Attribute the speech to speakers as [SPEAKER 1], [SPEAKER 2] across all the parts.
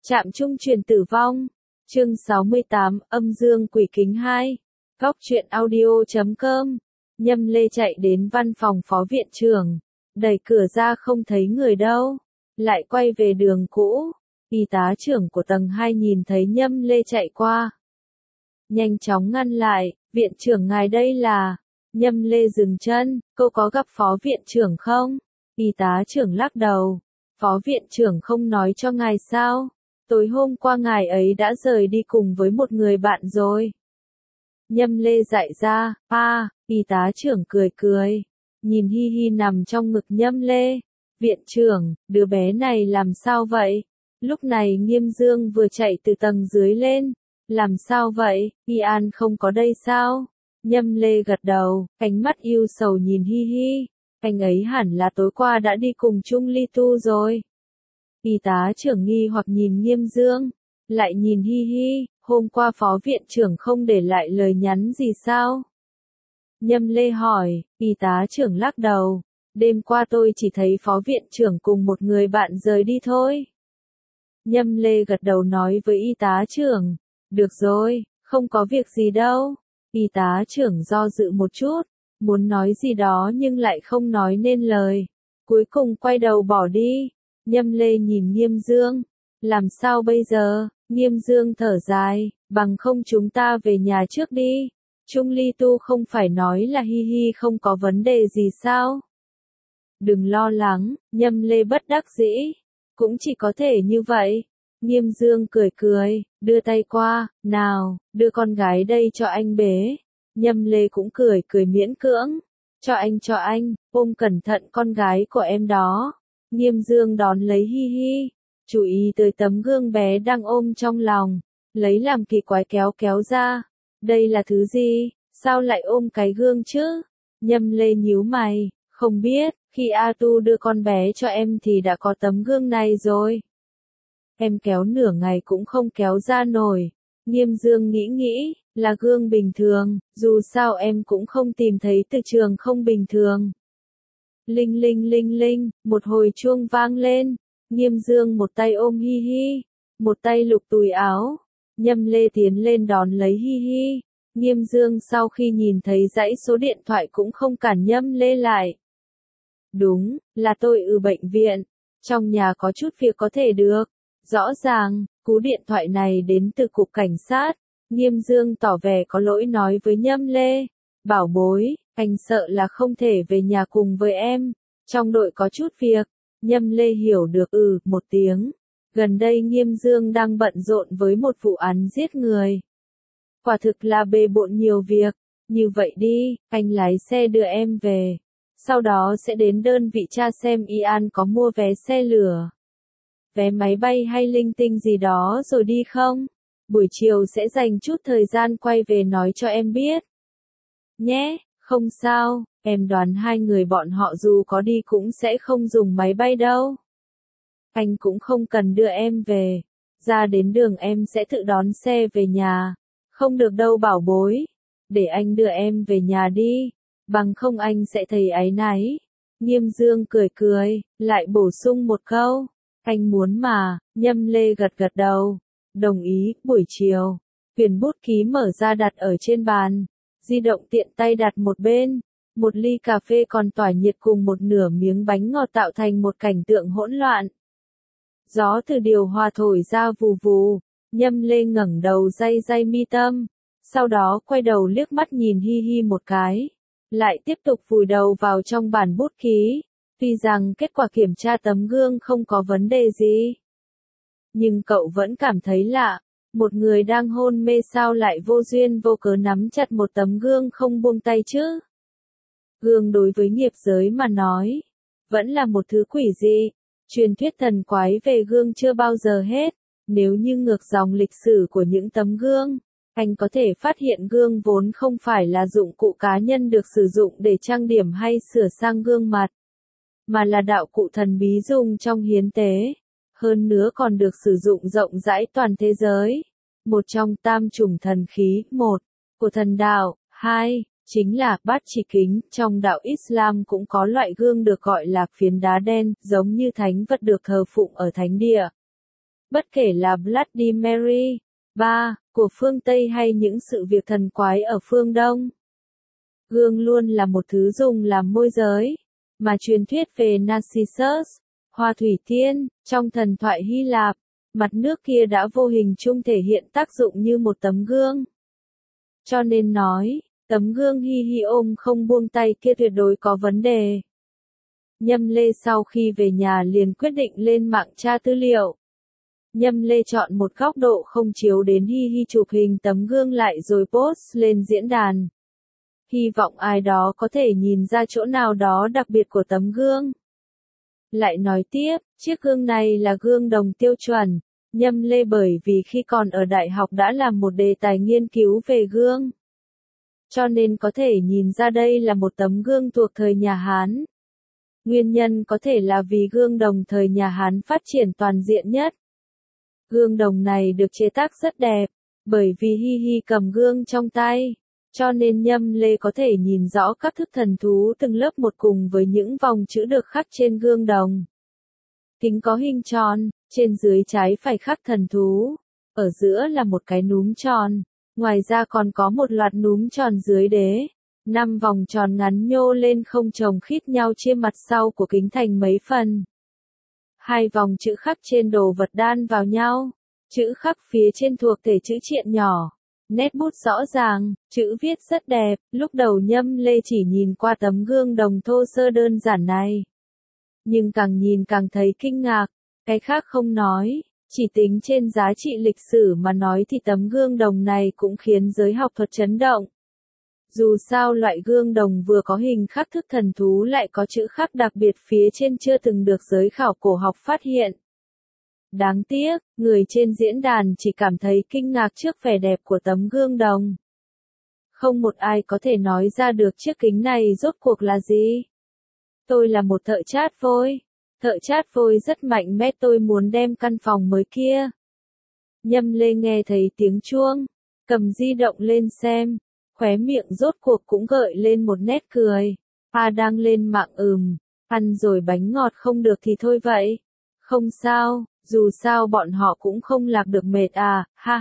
[SPEAKER 1] Trạm trung truyền tử vong. Chương 68, âm dương quỷ kính 2. Góc truyện audio.com. Nhâm Lê chạy đến văn phòng phó viện trưởng, đẩy cửa ra không thấy người đâu, lại quay về đường cũ. Y tá trưởng của tầng 2 nhìn thấy Nhâm Lê chạy qua, nhanh chóng ngăn lại, viện trưởng ngài đây là... Nhâm Lê dừng chân, cô có gặp phó viện trưởng không? Y tá trưởng lắc đầu, phó viện trưởng không nói cho ngài sao? Tối hôm qua ngài ấy đã rời đi cùng với một người bạn rồi. Nhâm Lê dạy ra, y tá trưởng cười cười, nhìn Hi Hi nằm trong ngực Nhâm Lê. Viện trưởng, đứa bé này làm sao vậy? Lúc này Nghiêm Dương vừa chạy từ tầng dưới lên. Làm sao vậy, Y An không có đây sao? Nhâm Lê gật đầu, ánh mắt yêu sầu nhìn Hi Hi. Anh ấy hẳn là tối qua đã đi cùng Trung Ly Tu rồi. Y tá trưởng nghi hoặc nhìn Nghiêm Dương, lại nhìn Hi Hi, hôm qua phó viện trưởng không để lại lời nhắn gì sao? Nhâm Lê hỏi, y tá trưởng lắc đầu, đêm qua tôi chỉ thấy phó viện trưởng cùng một người bạn rời đi thôi. Nhâm Lê gật đầu nói với y tá trưởng, được rồi, không có việc gì đâu. Y tá trưởng do dự một chút, muốn nói gì đó nhưng lại không nói nên lời, cuối cùng quay đầu bỏ đi. Nhâm Lê nhìn Nghiêm Dương, làm sao bây giờ? Nghiêm Dương thở dài, bằng không chúng ta về nhà trước đi. Trung Ly Tu không phải nói là Hi Hi không có vấn đề gì sao? Đừng lo lắng, Nhâm Lê bất đắc dĩ, cũng chỉ có thể như vậy. Nghiêm Dương cười cười, đưa tay qua, nào, đưa con gái đây cho anh bế. Nhâm Lê cũng cười cười miễn cưỡng, cho anh, ôm cẩn thận con gái của em đó. Nghiêm Dương đón lấy Hi Hi, chú ý tới tấm gương bé đang ôm trong lòng, lấy làm kỳ quái kéo ra. Đây là thứ gì, sao lại ôm cái gương chứ? Nhâm Lê nhíu mày, không biết, khi A Tu đưa con bé cho em thì đã có tấm gương này rồi. Em kéo nửa ngày cũng không kéo ra nổi. Nghiêm Dương nghĩ, là gương bình thường, dù sao em cũng không tìm thấy từ trường không bình thường. Linh linh, một hồi chuông vang lên. Nghiêm Dương một tay ôm Hi Hi, một tay lục túi áo. Nhâm Lê tiến lên đón lấy Hi Hi. Nghiêm Dương sau khi nhìn thấy dãy số điện thoại cũng không cản Nhâm Lê lại. Đúng, là tôi ở bệnh viện. Trong nhà có chút việc có thể được. Rõ ràng, cú điện thoại này đến từ cục cảnh sát. Nghiêm Dương tỏ vẻ có lỗi nói với Nhâm Lê. Bảo bối, anh sợ là không thể về nhà cùng với em. Trong đội có chút việc. Nhâm Lê hiểu được một tiếng. Gần đây Nghiêm Dương đang bận rộn với một vụ án giết người. Quả thực là bề bộn nhiều việc. Như vậy đi, anh lái xe đưa em về. Sau đó sẽ đến đơn vị tra xem Y An có mua vé xe lửa, vé máy bay hay linh tinh gì đó rồi đi không? Buổi chiều sẽ dành chút thời gian quay về nói cho em biết. Nhé, không sao, em đoán hai người bọn họ dù có đi cũng sẽ không dùng máy bay đâu. Anh cũng không cần đưa em về. Ra đến đường em sẽ tự đón xe về nhà. Không được đâu bảo bối. Để anh đưa em về nhà đi. Bằng không anh sẽ thấy áy náy. Nghiêm Dương cười cười, lại bổ sung một câu. Anh muốn mà. Nhâm Lê gật đầu. Đồng ý, buổi chiều. Huyền bút ký mở ra đặt ở trên bàn. Di động tiện tay đặt một bên. Một ly cà phê còn tỏa nhiệt cùng một nửa miếng bánh ngọt tạo thành một cảnh tượng hỗn loạn. Gió từ điều hòa thổi ra vù vù. Nhâm Lê ngẩng đầu day mi tâm. Sau đó quay đầu liếc mắt nhìn Hi Hi một cái. Lại tiếp tục vùi đầu vào trong bản bút ký. Tuy rằng kết quả kiểm tra tấm gương không có vấn đề gì. Nhưng cậu vẫn cảm thấy lạ. Một người đang hôn mê sao lại vô duyên vô cớ nắm chặt một tấm gương không buông tay chứ? Gương đối với nghiệp giới mà nói, vẫn là một thứ quỷ dị. Truyền thuyết thần quái về gương chưa bao giờ hết. Nếu như ngược dòng lịch sử của những tấm gương, anh có thể phát hiện gương vốn không phải là dụng cụ cá nhân được sử dụng để trang điểm hay sửa sang gương mặt, mà là đạo cụ thần bí dùng trong hiến tế. Hơn nữa còn được sử dụng rộng rãi toàn thế giới. Một trong tam chủng thần khí, một của thần đạo, hai chính là bát chỉ kính. Trong đạo Islam cũng có loại gương được gọi là phiến đá đen, giống như thánh vật được thờ phụng ở thánh địa. Bất kể là Bloody Mary, ba, của phương Tây hay những sự việc thần quái ở phương Đông. Gương luôn là một thứ dùng làm môi giới, mà truyền thuyết về Narcissus, hoa thủy tiên, trong thần thoại Hy Lạp, mặt nước kia đã vô hình chung thể hiện tác dụng như một tấm gương. Cho nên nói, tấm gương Hi Hi ôm không buông tay kia tuyệt đối có vấn đề. Nhâm Lê sau khi về nhà liền quyết định lên mạng tra tư liệu. Nhâm Lê chọn một góc độ không chiếu đến Hi Hi chụp hình tấm gương lại rồi post lên diễn đàn. Hy vọng ai đó có thể nhìn ra chỗ nào đó đặc biệt của tấm gương. Lại nói tiếp, chiếc gương này là gương đồng tiêu chuẩn. Nhâm Lê bởi vì khi còn ở đại học đã làm một đề tài nghiên cứu về gương. Cho nên có thể nhìn ra đây là một tấm gương thuộc thời nhà Hán. Nguyên nhân có thể là vì gương đồng thời nhà Hán phát triển toàn diện nhất. Gương đồng này được chế tác rất đẹp, bởi vì Hi Hi cầm gương trong tay, cho nên Nhâm Lê có thể nhìn rõ các thức thần thú từng lớp một cùng với những vòng chữ được khắc trên gương đồng. Kính có hình tròn, trên dưới trái phải khắc thần thú, ở giữa là một cái núm tròn, ngoài ra còn có một loạt núm tròn dưới đế. 5 vòng tròn ngắn nhô lên không chồng khít nhau chia mặt sau của kính thành mấy phần. 2 vòng chữ khắc trên đồ vật đan vào nhau, chữ khắc phía trên thuộc thể chữ triện nhỏ, nét bút rõ ràng, chữ viết rất đẹp. Lúc đầu Nhâm Lê chỉ nhìn qua tấm gương đồng thô sơ đơn giản này, nhưng càng nhìn càng thấy kinh ngạc, cái khác không nói, chỉ tính trên giá trị lịch sử mà nói thì tấm gương đồng này cũng khiến giới học thuật chấn động. Dù sao loại gương đồng vừa có hình khắc thức thần thú lại có chữ khắc đặc biệt phía trên chưa từng được giới khảo cổ học phát hiện. Đáng tiếc, người trên diễn đàn chỉ cảm thấy kinh ngạc trước vẻ đẹp của tấm gương đồng. Không một ai có thể nói ra được chiếc kính này rốt cuộc là gì. Tôi là một thợ chát vôi. Thợ chát vôi rất mạnh mẽ, tôi muốn đem căn phòng mới kia. Nhâm Lê nghe thấy tiếng chuông, cầm di động lên xem, khóe miệng rốt cuộc cũng gợi lên một nét cười. Đang lên mạng ăn rồi bánh ngọt không được thì thôi vậy. Không sao, dù sao bọn họ cũng không lạc được mệt ha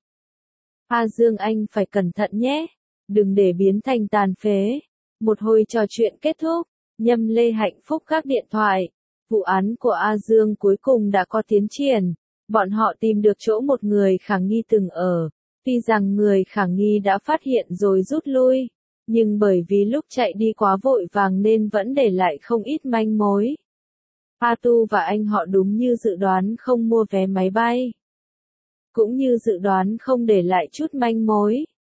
[SPEAKER 1] ha. Dương anh phải cẩn thận nhé, đừng để biến thành tàn phế. Một hồi trò chuyện kết thúc, Nhâm Lê hạnh phúc gác điện thoại. Vụ án của Dương cuối cùng đã có tiến triển. Bọn họ tìm được chỗ một người khả nghi từng ở. Tuy rằng người khả nghi đã phát hiện rồi rút lui, nhưng bởi vì lúc chạy đi quá vội vàng nên vẫn để lại không ít manh mối. Tu và anh họ đúng như dự đoán không mua vé máy bay. Cũng như dự đoán không để lại chút manh mối.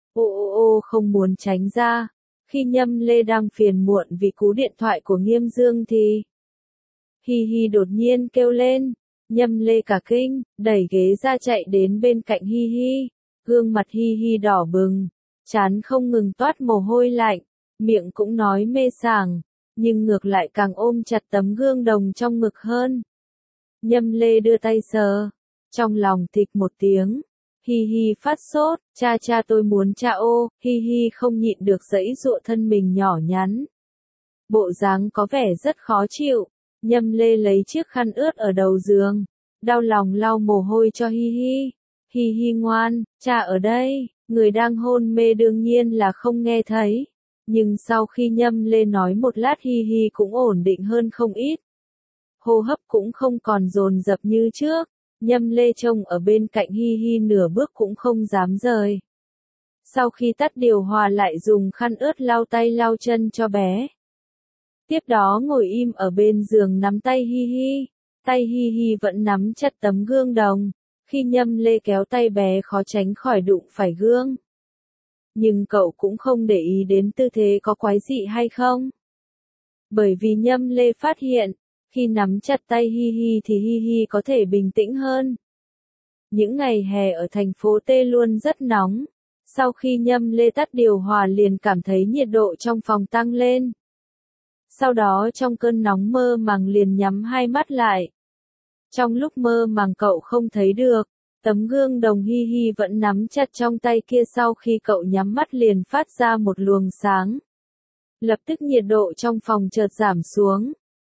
[SPEAKER 1] Không muốn tránh ra. Khi Nhâm Lê đang phiền muộn vì cú điện thoại của Nghiêm Dương thì Hi Hi đột nhiên kêu lên. Nhâm Lê cả kinh, đẩy ghế ra chạy đến bên cạnh Hi Hi. Gương mặt Hi Hi đỏ bừng, trán không ngừng toát mồ hôi lạnh, miệng cũng nói mê sảng, nhưng ngược lại càng ôm chặt tấm gương đồng trong ngực hơn. Nhâm Lê đưa tay sờ, trong lòng thịch một tiếng. Hi Hi phát sốt, cha tôi muốn Hi Hi không nhịn được giãy giụa thân mình nhỏ nhắn. Bộ dáng có vẻ rất khó chịu, Nhâm Lê lấy chiếc khăn ướt ở đầu giường, đau lòng lau mồ hôi cho Hi Hi. Hi Hi ngoan, cha ở đây, người đang hôn mê đương nhiên là không nghe thấy. Nhưng sau khi Nhâm Lê nói một lát Hi Hi cũng ổn định hơn không ít. Hô hấp cũng không còn dồn dập như trước. Nhâm Lê trông ở bên cạnh Hi Hi nửa bước cũng không dám rời. Sau khi tắt điều hòa lại dùng khăn ướt lau tay lau chân cho bé. Tiếp đó ngồi im ở bên giường nắm tay Hi Hi. Tay Hi Hi vẫn nắm chặt tấm gương đồng. Khi Nhâm Lê kéo tay bé khó tránh khỏi đụng phải gương. Nhưng cậu cũng không để ý đến tư thế có quái dị hay không. Bởi vì Nhâm Lê phát hiện, khi nắm chặt tay Hi Hi thì Hi Hi có thể bình tĩnh hơn. Những ngày hè ở thành phố T luôn rất nóng. Sau khi Nhâm Lê tắt điều hòa liền cảm thấy nhiệt độ trong phòng tăng lên. Sau đó trong cơn nóng mơ màng liền nhắm hai mắt lại. Trong lúc mơ màng cậu không thấy được, tấm gương đồng Hi Hi vẫn nắm chặt trong tay kia, sau khi cậu nhắm mắt liền phát ra một luồng sáng. Lập tức nhiệt độ trong phòng chợt giảm xuống,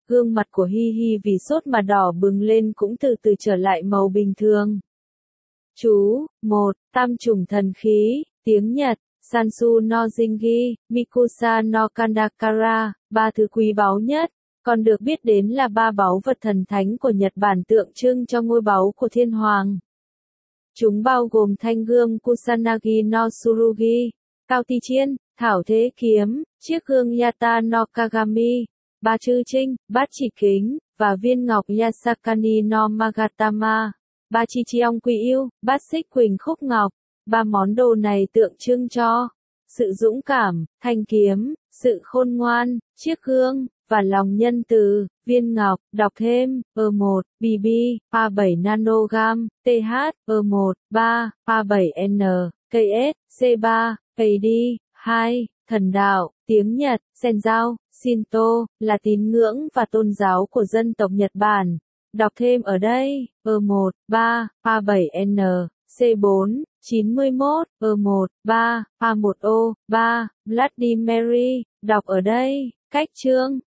[SPEAKER 1] gương mặt của Hi Hi vì sốt mà đỏ bừng lên cũng từ từ trở lại màu bình thường. Chú, 1. Tam chủng thần khí, tiếng Nhật, Sansu no Jingi, Mikusa no Kandakara, 3 thứ quý báu nhất, còn được biết đến là 3 báu vật thần thánh của Nhật Bản tượng trưng cho ngôi báu của thiên hoàng. Chúng bao gồm thanh gươm Kusanagi no Tsurugi, cao ti chiên, thảo thế kiếm, chiếc gương Yata no Kagami, 3 chư trinh, bát chỉ kính, và viên ngọc Yasakani no Magatama, 3 chi chi ong quy yêu, bát xích quỳnh khúc ngọc. 3 món đồ này tượng trưng cho sự dũng cảm, thanh kiếm, sự khôn ngoan, chiếc gương, và lòng nhân từ. Viên ngọc, đọc thêm, E1, BB, A7 nanogam, TH, E1, 3, A7N, KS, C3, AD, 2, thần đạo, tiếng Nhật, Senjao, Shinto, là tín ngưỡng và tôn giáo của dân tộc Nhật Bản. Đọc thêm ở đây, E1, 3, A7N, C4, 91, E1, 3, A1O, 3, Vladimir, đọc ở đây, cách chương.